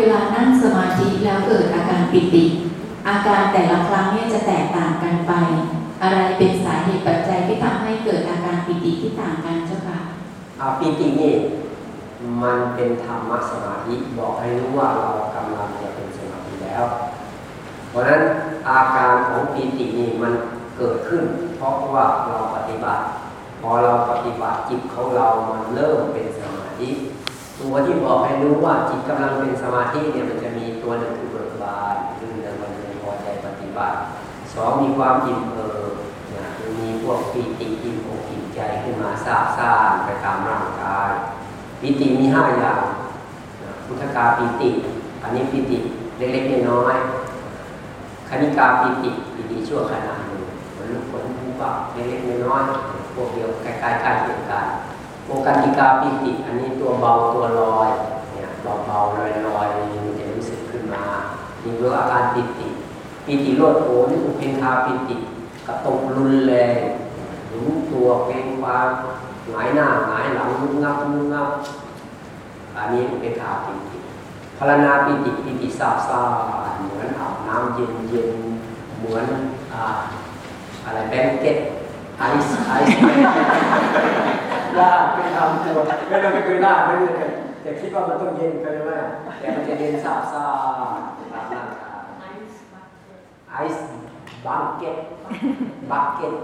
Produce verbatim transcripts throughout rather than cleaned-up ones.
ลานั่งสมาธิแล้วเกิดอาการปิติอาการแต่ละครั้งเนี่ยจะแตกต่างกันไปอะไรเป็นสาเหตุปัจจัยที่ทำให้เกิดอาการปิติที่ต่างกันเจ้าค่ะอาปิตินี่มันเป็นธรรมสมาธิบอกให้รู้ว่าเรากำลังจะเป็นสมาธิแล้วเพราะฉะนั้นอาการของปิตินี่มันเกิดขึ้นเพราะว่าเราปฏิบัติพอเราปฏิบัติจิตของเรามันเริ่มเป็นสมาธิตัวที่บอกให้รู้ว่าจิตกำลังเป็นสมาธิเนี่ยมันจะมีตัวหนึ่งคือเบิกบานคือมันเป็นพอใจปฏิบัติสองมีความอิ่มเอิบนะมีพวกปิติอิ่มอกอิ่มใจขึ้นมาซาบซ่านไปตามร่างกายปิติมีห้าอย่างพุทธกาปิติอันนี้ปิติเล็กๆน้อยๆคณิกาปิติปิติชั่วขณะหนึ่งเหมือนลูกฝนภูเขาเล็กๆน้อยๆพวกเดียวใกล้ๆกันเดียวกันโอกันติกาปิติอันนี้ตัวเบาตัวลอยเนี่ยเบาๆลอยๆมันจะรู้สึกขึ้นมานี่เรียกว่าอาการปิติปิติโลดโผนนี่อุเพนคาปิติกระตุกรุนแรงรู้ตัวเป็นความหงายหน้าหงายหลังงุบงับงุบงับอันนี้อุเพนคาปิติพารณาปิติปิติซาบซ่านเหมือนอาบน้ำเย็นๆเหมือนอ่าอะไรแบงเก็ตไอซ์ไอซ์ลาไปทำตัวไม่ต้องไปคุยลาไม่เลยแต่คิดว่ามันต้องเย็นไปเลยว่าแต่มันจะเย็นซาบซ่าตามร่างกายไอซ์บังเก็ตบักเก็ต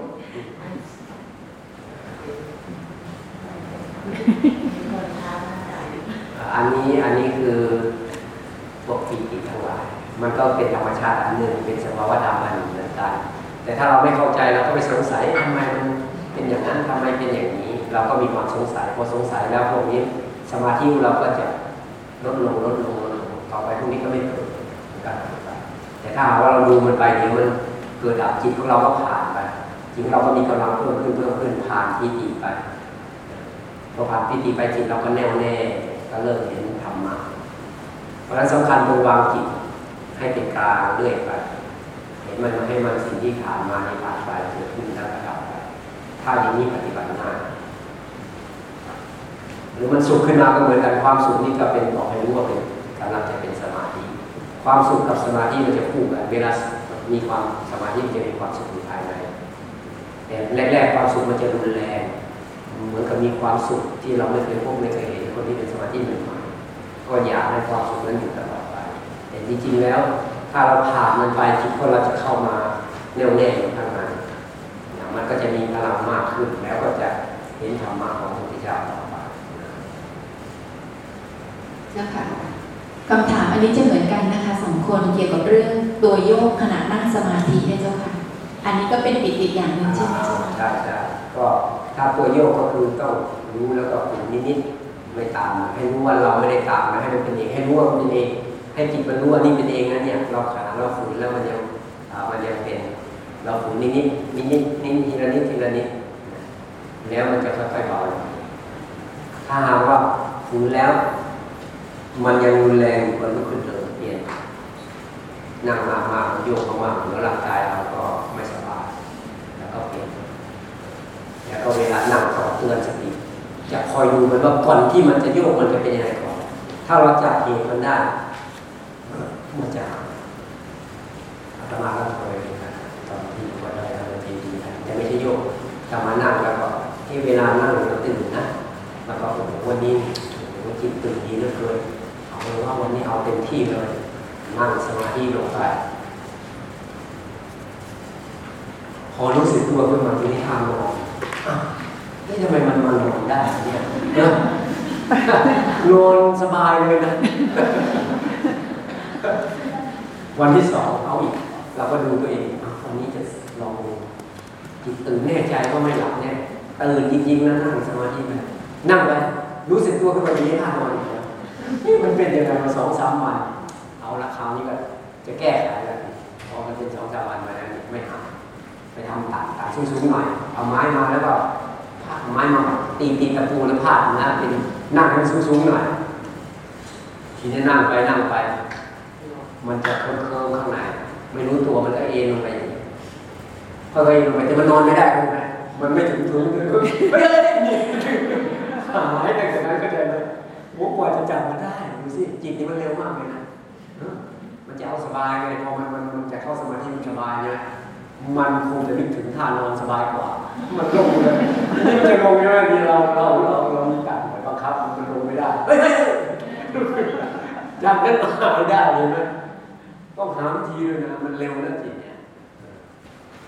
อันนี้อันนี้คือพวกปิติทั้งหลายมันก็เป็นธรรมชาติอันหนึ่งเป็นสภาวะธรรมอันหนึ่งเหมือนกันแต่ถ้าเราไม่เข้าใจเราก็ไปสงสัยทำไมมันเป็นอย่างนั้นทำไมเป็นอย่างนี้เราก็มีความสงสัยพอสงสัยแล้วพวกนี้สมาธิเราก็จะลดลงลดลงลดลงต่อไปพวกนี้ก็ไม่เกิดการปฏิบัติแต่ถ้าว่าเราดูมันไปเดี๋ยวมันเกิดดับจิตของเราก็ผ่านไปจิตของเราก็มีกำลังเพิ่มขึ้นเพิ่มขึ้นผ่านปิติไปพอผ่านปิติไปจิตเราก็แน่วแน่ก็เริ่มเห็นธรรมะเพราะฉะนั้นสำคัญตรงวางจิตให้เป็นกลางเรื่อยไปเห็นมันให้มันสิ่งที่ผ่านมาในผ่านไปเกิดขึ้นแล้วก็ดับไปถ้าอย่างนี้ปฏิบัติง่ายหรือมันสุขขึ้นมาก็เหมือนกันความสุขนี่ก็เป็นบอกให้รู้ว่าเป็นกำลังจะเป็นสมาธิความสุขกับสมาธิมันจะคู่กันเวลามีความสมาธิมันจะมีความสุขอยู่ภายในแต่แรกๆความสุขมันจะรุนแรงเหมือนกับมีความสุขที่เราไม่เคยพบไม่เคยเห็นคนที่เป็นสมาธิใหม่ๆก็อยากให้ความสุขนั้นอยู่ตลอดไปแต่จริงๆแล้วถ้าเราผ่านมันไปจิตของเราจะเข้ามาแน่วแน่อยู่ข้างในมันก็จะมีพลังมากขึ้นแล้วก็จะเห็นธรรมะของพระพุทธเจ้าต่อไปเจ้าค่ะคำถามอันนี้จะเหมือนกันนะคะสองคนเกี่ยวกับเรื่องตัวโยกขณะนั่งสมาธิเนี่ยเจ้าค่ะอันนี้ก็เป็นปิติอย่างหนึ่งใช่ไหมเจ้าค่ะใช่ใช่ก็ถ้าตัวโยกก็คือต้องรู้แล้วก็ฝึกนิดๆไม่ตามให้รู้ว่าเราไม่ได้ตามนะให้มันเป็นเองให้รู้ว่ามันเป็นเองให้จิตมันรู้ว่านี่เป็นเองนะเนี่ยเราขาเราฝืนแล้วมันยังมันยังเป็นเราฝืนนิดนิดนิดนิดนิดทีละนิดทีละนิดแล้วมันจะค่อยๆเบาถ้าหากว่าฝืนแล้วมันยังรุนแรงอยู่ก็ลุกขึ้นเดินเปลี่ยนนั่งมากมากโยกมากๆแล้วร่างกายเราก็ไม่สบายแล้วก็เปลี่ยนแล้วก็เวลานั่งก็เตือนสติจะคอยดูมันว่าก่อนที่มันจะโยกมันจะเป็นยังไงก่อนถ้าเราจับเหตุมันได้มันจะอาตมาก็เคยตอนที่ว่าได้ทำทีดีแต่ไม่ใช่โยกแต่มานั่งแล้วก็ที่เวลานั่งเราตื่นนะแล้วก็วันนี้วันจิตตื่นดีเหลือเกินเอาเป็นว่าวันนี้เอาเต็มที่เลยนั่งสมาธิลงไปพอรู้สึกตัวขึ้นมาที่นี่ทางนอนนี่ทำไมมันมานอนได้เนี่ยนอนสบายเลยนะวันที่สองเอาอีกเราก็ดูตัวเองวันนี้จะลองจิตตื่นแน่ใจก็ไม่หลับแน่ตื่นจริงๆนะนั่งสมาธิไปนั่งไปรู้สึกตัวขึ้นมาที่นี่ท่านอนอีกแล้วนี่มันเป็นยังไงมาสองสามวันเอาละคราวนี้ก็จะแก้ไขแล้วพอมันเป็นสองสามวันมาแล้วไม่หายไปทำตัดตัดสูงๆหน่อยเอาไม้มาแล้วก็พาดไม้มาตีตีตะปูแล้วพาดนะเป็นนั่งให้สูงๆหน่อยทีนี้นั่งไปนั่งไปมันจะเคลิ้มๆข้างในไม่รู้ตัวมันก็เอ็นลงไปอย่างนี้พอเอ็นลงไปแต่มันนอนไม่ได้ใช่ไหมมันไม่ถึงพื้นเลยไม่ได้หายตั้งแต่นั้นก็ได้เลยโอ้กว่าจะจับมาได้ดูสิจิตนี่มันเร็วมากเลยนะมันจะเอาสบายไงพอมันมันมันจะเข้าสมาธิมันสบายเนี่ยมันคงจะนึกถึงท่านอนสบายกว่ามันลงเลยนี่มันจะลงยังไงดีเราเราเราเรามีการบังคับมันลงไม่ได้เฮ้ยจำกันมาไม่ได้เลยนะต้องหาวิธีด้วยนะมันเร็วนะจิตเนี่ย